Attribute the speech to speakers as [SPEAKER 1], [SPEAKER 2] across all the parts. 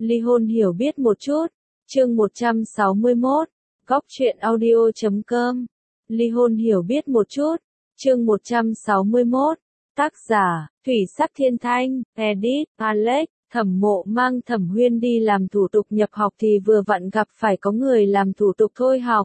[SPEAKER 1] Ly hôn hiểu biết một chút, chương 161, góc truyện audio.com. Ly hôn hiểu biết một chút, chương 161, tác giả, Thủy Sắc Thiên Thanh, edit, Alex. Thẩm Mộ mang Thẩm Huyên đi làm thủ tục nhập học thì vừa vặn gặp phải có người làm thủ tục thôi học.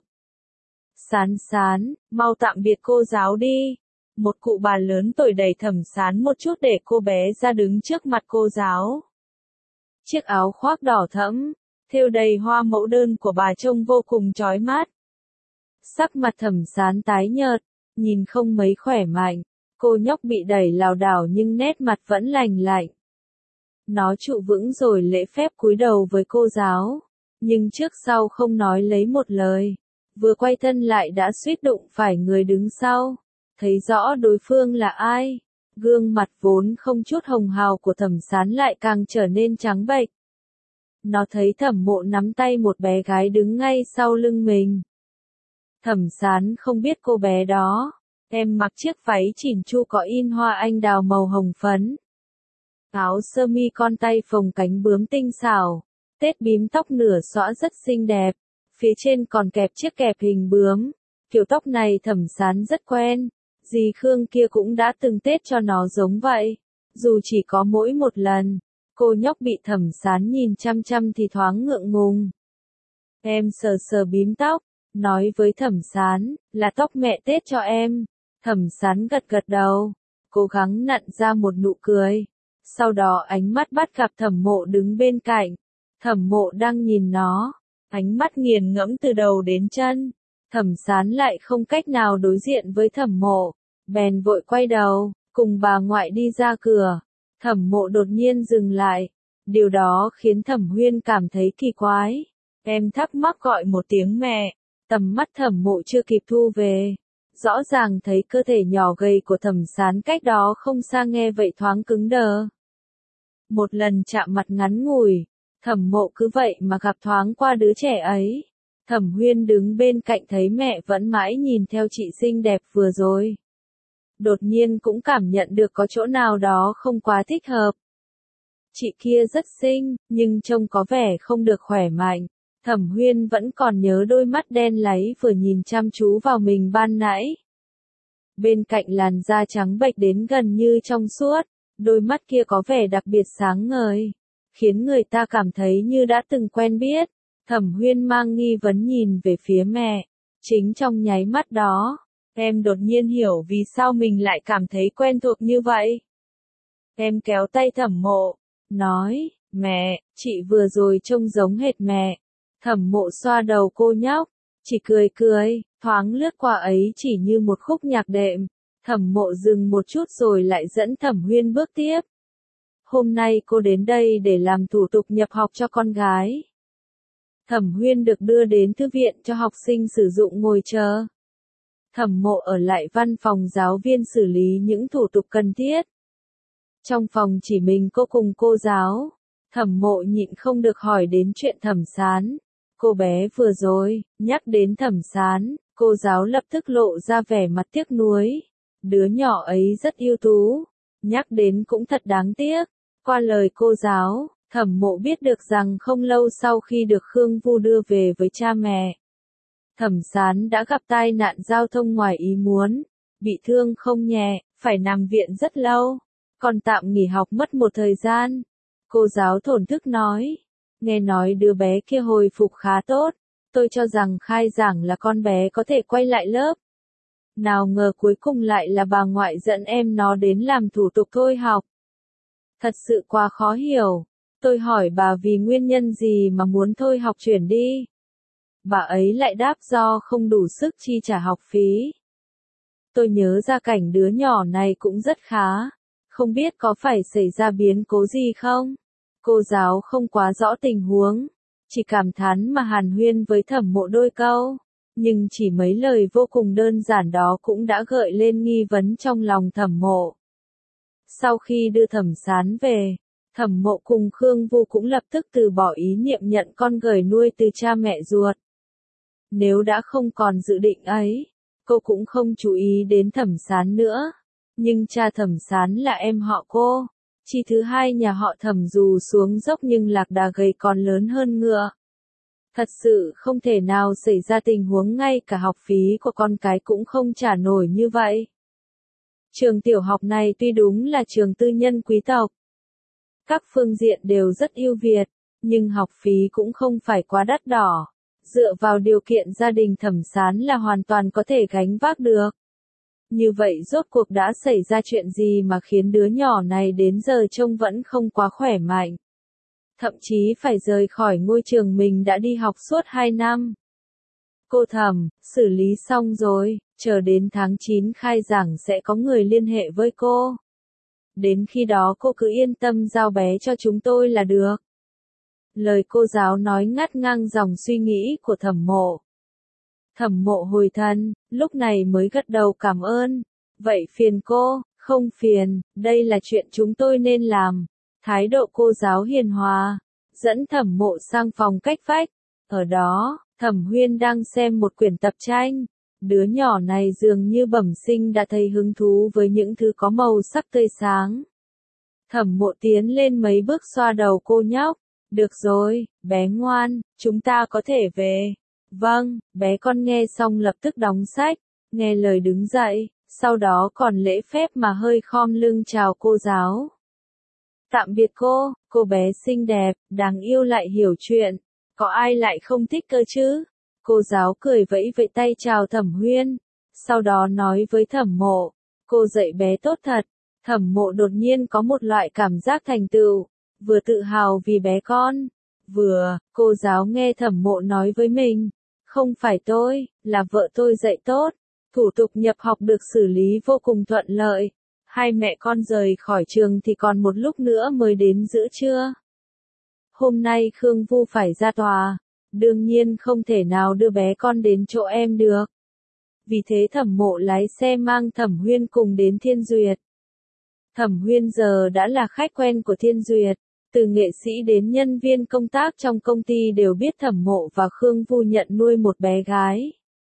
[SPEAKER 1] Sán Sán, mau tạm biệt cô giáo đi. Một cụ bà lớn tuổi đẩy Thẩm Sán một chút để cô bé ra đứng trước mặt cô giáo. Chiếc áo khoác đỏ thẫm, thêu đầy hoa mẫu đơn của bà trông vô cùng chói mắt. Sắc mặt Thẩm Sán tái nhợt, nhìn không mấy khỏe mạnh, cô nhóc bị đẩy lảo đảo nhưng nét mặt vẫn lành lạnh. Nó trụ vững rồi lễ phép cúi đầu với cô giáo, nhưng trước sau không nói lấy một lời, vừa quay thân lại đã suýt đụng phải người đứng sau, thấy rõ đối phương là ai, gương mặt vốn không chút hồng hào của Thẩm Sán lại càng trở nên trắng bệch. Nó thấy Thẩm Mộ nắm tay một bé gái đứng ngay sau lưng mình. Thẩm Sán không biết cô bé đó, em mặc chiếc váy chỉn chu có in hoa anh đào màu hồng phấn. Áo sơ mi con tay phồng cánh bướm tinh xảo, tết bím tóc nửa xõa rất xinh đẹp, phía trên còn kẹp chiếc kẹp hình bướm. Kiểu tóc này Thẩm Sán rất quen, dì Khương kia cũng đã từng tết cho nó giống vậy, dù chỉ có mỗi một lần. Cô nhóc bị Thẩm Sán nhìn chăm chăm thì thoáng ngượng ngùng. Em sờ sờ bím tóc, nói với Thẩm Sán, là tóc mẹ tết cho em. Thẩm Sán gật gật đầu, cố gắng nặn ra một nụ cười. Sau đó ánh mắt bắt gặp Thẩm Mộ đứng bên cạnh. Thẩm Mộ đang nhìn nó, ánh mắt nghiền ngẫm từ đầu đến chân. Thẩm Sán lại không cách nào đối diện với Thẩm Mộ, bèn vội quay đầu, cùng bà ngoại đi ra cửa. Thẩm Mộ đột nhiên dừng lại, điều đó khiến Thẩm Huyên cảm thấy kỳ quái. Em thắc mắc gọi một tiếng mẹ, tầm mắt Thẩm Mộ chưa kịp thu về. Rõ ràng thấy cơ thể nhỏ gầy của Thẩm Sán cách đó không xa nghe vậy thoáng cứng đờ. Một lần chạm mặt ngắn ngủi, Thẩm Mộ cứ vậy mà gặp thoáng qua đứa trẻ ấy. Thẩm Huyên đứng bên cạnh thấy mẹ vẫn mãi nhìn theo chị xinh đẹp vừa rồi. Đột nhiên cũng cảm nhận được có chỗ nào đó không quá thích hợp. Chị kia rất xinh, nhưng trông có vẻ không được khỏe mạnh. Thẩm Huyên vẫn còn nhớ đôi mắt đen láy vừa nhìn chăm chú vào mình ban nãy. Bên cạnh làn da trắng bệch đến gần như trong suốt, đôi mắt kia có vẻ đặc biệt sáng ngời, khiến người ta cảm thấy như đã từng quen biết. Thẩm Huyên mang nghi vấn nhìn về phía mẹ. Chính trong nháy mắt đó, em đột nhiên hiểu vì sao mình lại cảm thấy quen thuộc như vậy. Em kéo tay Thẩm Mộ, nói, mẹ, chị vừa rồi trông giống hệt mẹ. Thẩm Mộ xoa đầu cô nhóc, chỉ cười cười, thoáng lướt qua ấy chỉ như một khúc nhạc đệm. Thẩm Mộ dừng một chút rồi lại dẫn Thẩm Huyên bước tiếp. Hôm nay cô đến đây để làm thủ tục nhập học cho con gái. Thẩm Huyên được đưa đến thư viện cho học sinh sử dụng ngồi chờ. Thẩm Mộ ở lại văn phòng giáo viên xử lý những thủ tục cần thiết. Trong phòng chỉ mình cô cùng cô giáo. Thẩm Mộ nhịn không được hỏi đến chuyện Thẩm Sán. Cô bé vừa rồi, nhắc đến Thẩm Sán, cô giáo lập tức lộ ra vẻ mặt tiếc nuối. Đứa nhỏ ấy rất ưu tú, nhắc đến cũng thật đáng tiếc. Qua lời cô giáo, Thẩm Mộ biết được rằng không lâu sau khi được Khương Vu đưa về với cha mẹ, Thẩm Sán đã gặp tai nạn giao thông ngoài ý muốn, bị thương không nhẹ, phải nằm viện rất lâu, còn tạm nghỉ học mất một thời gian. Cô giáo thổn thức nói, nghe nói đứa bé kia hồi phục khá tốt, tôi cho rằng khai giảng là con bé có thể quay lại lớp. Nào ngờ cuối cùng lại là bà ngoại dẫn em nó đến làm thủ tục thôi học. Thật sự quá khó hiểu. Tôi hỏi bà vì nguyên nhân gì mà muốn thôi học chuyển đi. Bà ấy lại đáp do không đủ sức chi trả học phí. Tôi nhớ ra cảnh đứa nhỏ này cũng rất khá. Không biết có phải xảy ra biến cố gì không? Cô giáo không quá rõ tình huống. Chỉ cảm thán mà hàn huyên với Thẩm Mộ đôi câu. Nhưng chỉ mấy lời vô cùng đơn giản đó cũng đã gợi lên nghi vấn trong lòng Thẩm Mộ. Sau khi đưa Thẩm Sán về, Thẩm Mộ cùng Khương Vu cũng lập tức từ bỏ ý niệm nhận con gởi nuôi từ cha mẹ ruột. Nếu đã không còn dự định ấy, cô cũng không chú ý đến Thẩm Sán nữa. Nhưng cha Thẩm Sán là em họ cô, Chi thứ hai nhà họ Thẩm dù xuống dốc nhưng lạc đà gầy còn lớn hơn ngựa. Thật sự không thể nào xảy ra tình huống ngay cả học phí của con cái cũng không trả nổi như vậy. Trường tiểu học này tuy đúng là trường tư nhân quý tộc, các phương diện đều rất ưu việt, nhưng học phí cũng không phải quá đắt đỏ. Dựa vào điều kiện gia đình Thẩm Sán là hoàn toàn có thể gánh vác được. Như vậy rốt cuộc đã xảy ra chuyện gì mà khiến đứa nhỏ này đến giờ trông vẫn không quá khỏe mạnh. Thậm chí phải rời khỏi ngôi trường mình đã đi học suốt 2 năm. Cô Thẩm, xử lý xong rồi, chờ đến tháng 9 khai giảng sẽ có người liên hệ với cô. Đến khi đó cô cứ yên tâm giao bé cho chúng tôi là được. Lời cô giáo nói ngắt ngang dòng suy nghĩ của Thẩm Mộ. Thẩm Mộ hồi thân, lúc này mới gật đầu cảm ơn. Vậy phiền cô, không phiền, đây là chuyện chúng tôi nên làm. Thái độ cô giáo hiền hòa, dẫn Thẩm Mộ sang phòng cách vách. Ở đó, Thẩm Huyên đang xem một quyển tập tranh. Đứa nhỏ này dường như bẩm sinh đã thấy hứng thú với những thứ có màu sắc tươi sáng. Thẩm Mộ tiến lên mấy bước xoa đầu cô nhóc. Được rồi, bé ngoan, chúng ta có thể về. Vâng, bé con nghe xong lập tức đóng sách, nghe lời đứng dậy, sau đó còn lễ phép mà hơi khom lưng chào cô giáo. Tạm biệt cô bé xinh đẹp, đáng yêu lại hiểu chuyện, có ai lại không thích cơ chứ? Cô giáo cười vẫy vẫy tay chào Thẩm Huyên, sau đó nói với Thẩm Mộ, cô dạy bé tốt thật. Thẩm Mộ đột nhiên có một loại cảm giác thành tựu, vừa tự hào vì bé con, vừa, cô giáo nghe Thẩm Mộ nói với mình, không phải tôi, là vợ tôi dạy tốt, thủ tục nhập học được xử lý vô cùng thuận lợi, hai mẹ con rời khỏi trường thì còn một lúc nữa mới đến giữa trưa. Hôm nay Khương Vu phải ra tòa, đương nhiên không thể nào đưa bé con đến chỗ em được. Vì thế Thẩm Mộ lái xe mang Thẩm Huyên cùng đến Thiên Duyệt. Thẩm Huyên giờ đã là khách quen của Thiên Duyệt. Từ nghệ sĩ đến nhân viên công tác trong công ty đều biết Thẩm Mộ và Khương Vu nhận nuôi một bé gái.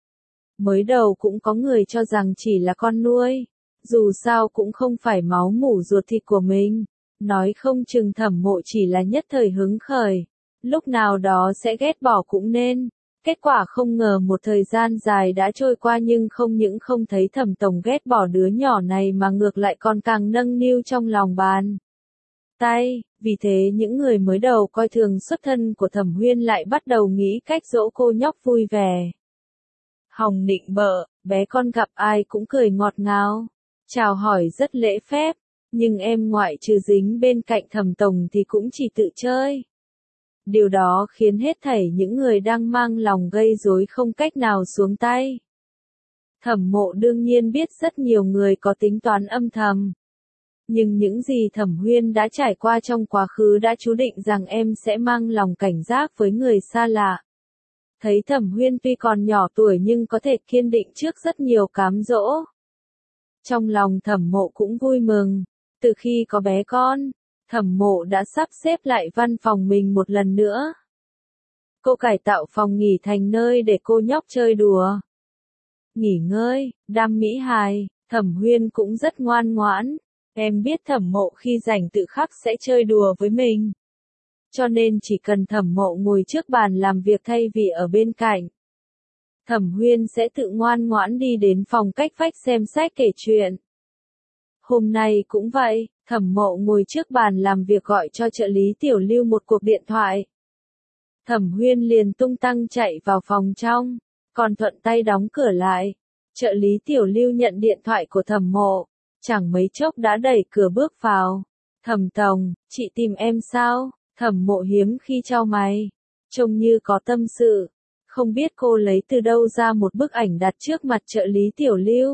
[SPEAKER 1] Mới đầu cũng có người cho rằng chỉ là con nuôi, dù sao cũng không phải máu mủ ruột thịt của mình, nói không chừng Thẩm Mộ chỉ là nhất thời hứng khởi, lúc nào đó sẽ ghét bỏ cũng nên. Kết quả không ngờ một thời gian dài đã trôi qua nhưng không những không thấy Thẩm Tổng ghét bỏ đứa nhỏ này mà ngược lại còn càng nâng niu trong lòng bàn tay, vì thế những người mới đầu coi thường xuất thân của Thẩm Huyên lại bắt đầu nghĩ cách dỗ cô nhóc vui vẻ. Hồng nịnh bợ, bé con gặp ai cũng cười ngọt ngào, chào hỏi rất lễ phép, nhưng em ngoại trừ dính bên cạnh Thẩm Tổng thì cũng chỉ tự chơi. Điều đó khiến hết thảy những người đang mang lòng gây rối không cách nào xuống tay. Thẩm Mộ đương nhiên biết rất nhiều người có tính toán âm thầm. Nhưng những gì Thẩm Huyên đã trải qua trong quá khứ đã chú định rằng em sẽ mang lòng cảnh giác với người xa lạ. Thấy Thẩm Huyên tuy còn nhỏ tuổi nhưng có thể kiên định trước rất nhiều cám dỗ. Trong lòng Thẩm Mộ cũng vui mừng, từ khi có bé con, Thẩm Mộ đã sắp xếp lại văn phòng mình một lần nữa. Cô cải tạo phòng nghỉ thành nơi để cô nhóc chơi đùa, nghỉ ngơi, đam mỹ hài. Thẩm Huyên cũng rất ngoan ngoãn. Em biết Thẩm Mộ khi rảnh tự khắc sẽ chơi đùa với mình. Cho nên chỉ cần Thẩm Mộ ngồi trước bàn làm việc thay vì ở bên cạnh, Thẩm Huyên sẽ tự ngoan ngoãn đi đến phòng cách vách xem sách kể chuyện. Hôm nay cũng vậy, Thẩm Mộ ngồi trước bàn làm việc gọi cho trợ lý Tiểu Lưu một cuộc điện thoại. Thẩm Huyên liền tung tăng chạy vào phòng trong, còn thuận tay đóng cửa lại. Trợ lý Tiểu Lưu nhận điện thoại của Thẩm Mộ, chẳng mấy chốc đã đẩy cửa bước vào. Thẩm Tổng, chị tìm em sao? Thẩm Mộ hiếm khi chau mày, trông như có tâm sự. Không biết cô lấy từ đâu ra một bức ảnh đặt trước mặt trợ lý Tiểu Lưu.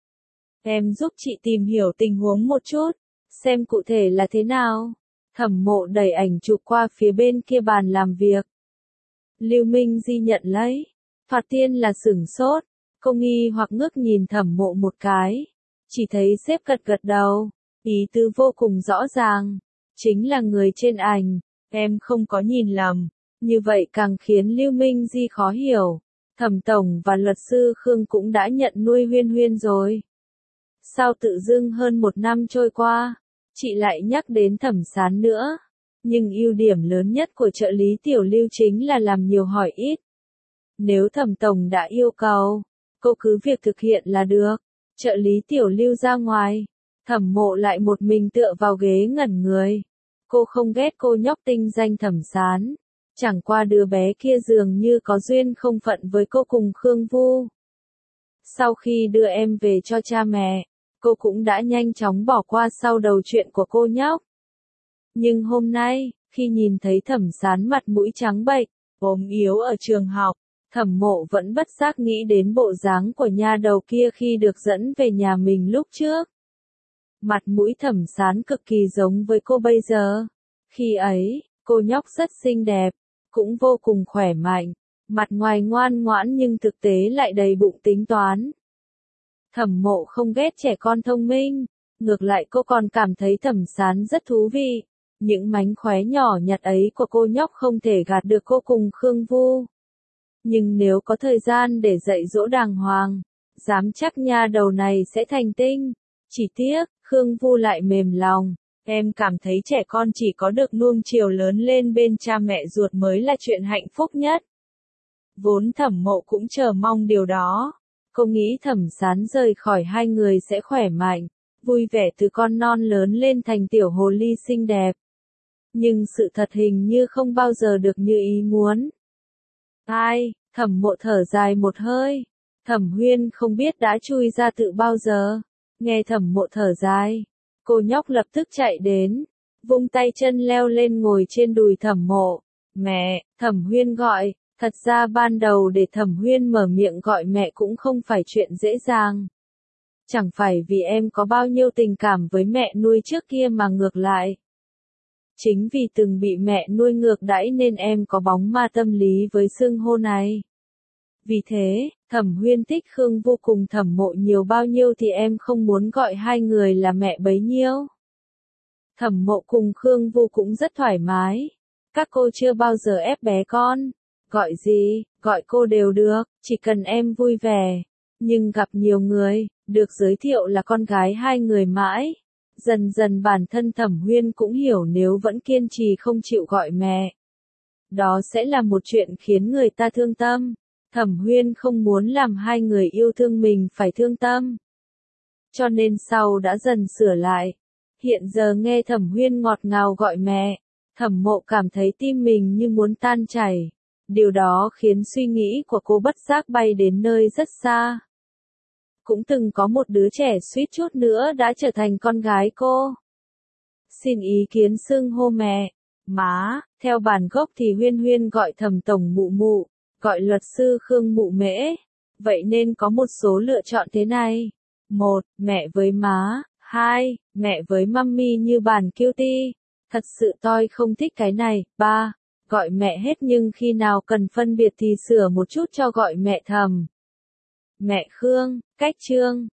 [SPEAKER 1] Em giúp chị tìm hiểu tình huống một chút, xem cụ thể là thế nào. Thẩm Mộ đẩy ảnh chụp qua phía bên kia bàn làm việc. Lưu Minh Di nhận lấy. Thoạt tiên là sửng sốt, cô nghi hoặc ngước nhìn Thẩm Mộ một cái. Chỉ thấy sếp gật gật đầu, ý tứ vô cùng rõ ràng. Chính là người trên ảnh, em không có nhìn lầm. Như vậy càng khiến Lưu Minh Di khó hiểu. Thẩm Tổng và luật sư Khương cũng đã nhận nuôi Huyên Huyên rồi. Sao tự dưng hơn 1 năm trôi qua, Chị lại nhắc đến Thẩm Sán nữa. Nhưng ưu điểm lớn nhất của trợ lý Tiểu Lưu chính là làm nhiều hỏi ít. Nếu Thẩm Tổng đã yêu cầu, cô cứ việc thực hiện là được. Trợ lý Tiểu Lưu ra ngoài, Thẩm Mộ lại một mình tựa vào ghế ngẩn người. Cô không ghét cô nhóc tinh danh Thẩm Sán. Chẳng qua đứa bé kia dường như có duyên không phận với cô cùng Khương Vu. Sau khi đưa em về cho cha mẹ, cô cũng đã nhanh chóng bỏ qua sau đầu chuyện của cô nhóc. Nhưng hôm nay, khi nhìn thấy Thẩm Sán mặt mũi trắng bệch, ốm yếu ở trường học, Thẩm Mộ vẫn bất giác nghĩ đến bộ dáng của nha đầu kia khi được dẫn về nhà mình lúc trước. Mặt mũi Thẩm Sán cực kỳ giống với cô bây giờ. Khi ấy, cô nhóc rất xinh đẹp, cũng vô cùng khỏe mạnh, mặt ngoài ngoan ngoãn nhưng thực tế lại đầy bụng tính toán. Thẩm Mộ không ghét trẻ con thông minh, ngược lại cô còn cảm thấy Thẩm Sán rất thú vị. Những mánh khóe nhỏ nhặt ấy của cô nhóc không thể gạt được cô cùng Khương Vu. Nhưng nếu có thời gian để dạy dỗ đàng hoàng, dám chắc nha đầu này sẽ thành tinh. Chỉ tiếc, Khương Vu lại mềm lòng. Em cảm thấy trẻ con chỉ có được nuông chiều lớn lên bên cha mẹ ruột mới là chuyện hạnh phúc nhất. Vốn Thẩm Mộ cũng chờ mong điều đó. Cô nghĩ Thẩm Sán rời khỏi hai người sẽ khỏe mạnh, vui vẻ từ con non lớn lên thành tiểu hồ ly xinh đẹp. Nhưng sự thật hình như không bao giờ được như ý muốn. Ai, Thẩm Mộ thở dài một hơi. Thẩm Huyên không biết đã chui ra từ bao giờ. Nghe Thẩm Mộ thở dài, cô nhóc lập tức chạy đến, vung tay chân leo lên ngồi trên đùi Thẩm Mộ. Mẹ, Thẩm Huyên gọi. Thật ra ban đầu để Thẩm Huyên mở miệng gọi mẹ cũng không phải chuyện dễ dàng. Chẳng phải vì em có bao nhiêu tình cảm với mẹ nuôi trước kia mà ngược lại. Chính vì từng bị mẹ nuôi ngược đãi nên em có bóng ma tâm lý với xưng hô này. Vì thế, Thẩm Huyên thích Khương Vu cùng Thẩm Mộ nhiều bao nhiêu thì em không muốn gọi hai người là mẹ bấy nhiêu. Thẩm Mộ cùng Khương Vu cũng rất thoải mái. Các cô chưa bao giờ ép bé con. Gọi gì, gọi cô đều được, chỉ cần em vui vẻ. Nhưng gặp nhiều người, được giới thiệu là con gái hai người mãi. Dần dần bản thân Thẩm Huyên cũng hiểu nếu vẫn kiên trì không chịu gọi mẹ. Đó sẽ là một chuyện khiến người ta thương tâm. Thẩm Huyên không muốn làm hai người yêu thương mình phải thương tâm. Cho nên sau đã dần sửa lại. Hiện giờ nghe Thẩm Huyên ngọt ngào gọi mẹ, Thẩm Mộ cảm thấy tim mình như muốn tan chảy. Điều đó khiến suy nghĩ của cô bất giác bay đến nơi rất xa. Cũng từng có một đứa trẻ suýt chút nữa đã trở thành con gái cô. Xin ý kiến xưng hô mẹ, má, theo bản gốc thì Huyên Huyên gọi Thẩm Tổng mụ mụ, gọi luật sư Khương mụ mễ. Vậy nên có một số lựa chọn thế này. 1. Mẹ với má. 2. Mẹ với mummy như bản cutie. Thật sự tôi không thích cái này. 3. Gọi mẹ hết nhưng khi nào cần phân biệt thì sửa một chút cho gọi mẹ Thẩm. Mẹ Khương, cách chương.